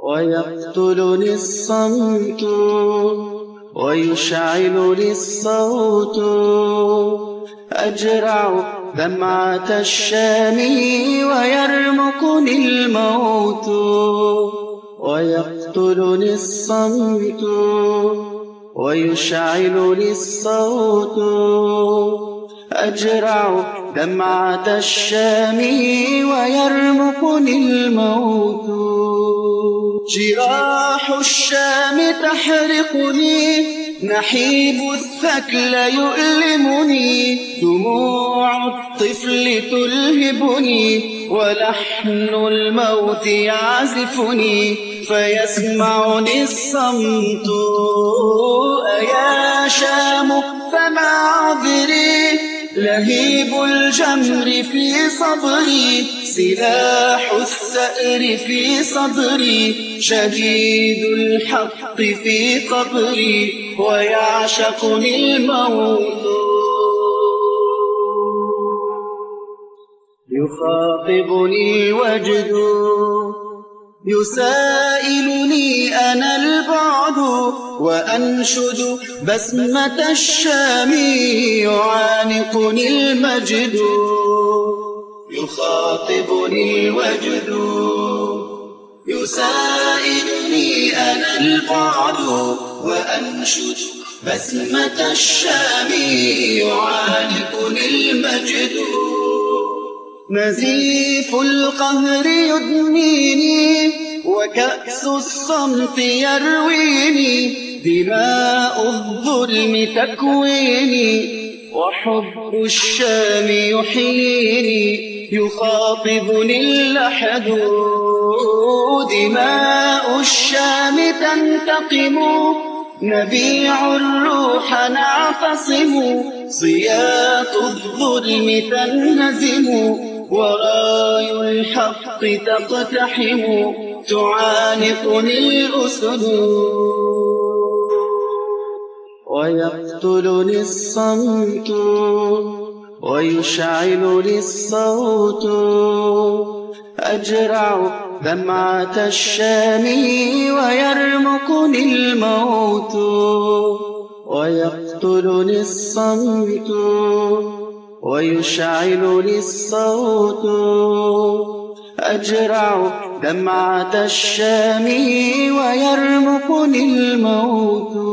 ويقتلني الصمت ويشعلني الصوت، أجرع دمعة الشام ويرمقني الموت. ويقتلني الصمت ويشعلني الصوت، أجرع دمعة الشام ويرمقني الموت. جراح الشام تحرقني، نحيب الثكل يؤلمني، دموع الطفل تلهبني، ولحن الموت يعزفني، فيسمعني الصمت. أيا شام فما عذري، لهيب الجمر في صدري، سلاح الثأر في صدري، شديد الحق في قبري، ويعشقني الموت. يخاطبني الوجد يسائلني أنا البعد، وأنشد بسمة الشام يعانقني المجد. يخاطبني الوجد يسائلني أنا البعد، وأنشد بسمة الشام يعانقني المجد. نزيف القهر يدنيني، وكأس الصمت يرويني، دماء الظلم تكويني، وحب الشام يحييني. يخاطبني اللحد، دماء الشام تنتقم، نبيع الروح نعتصم، صياط الظلم تنهزم، وراي الحق تقتحم، تعانقني الأسد. ويقتلني الصمت ويشعلني الصوت، أجرع دمعة الشام ويرمقني الموت. ويقتلني الصمت ويشعلني الصوت، أجرع دمعة الشام ويرمقني الموت.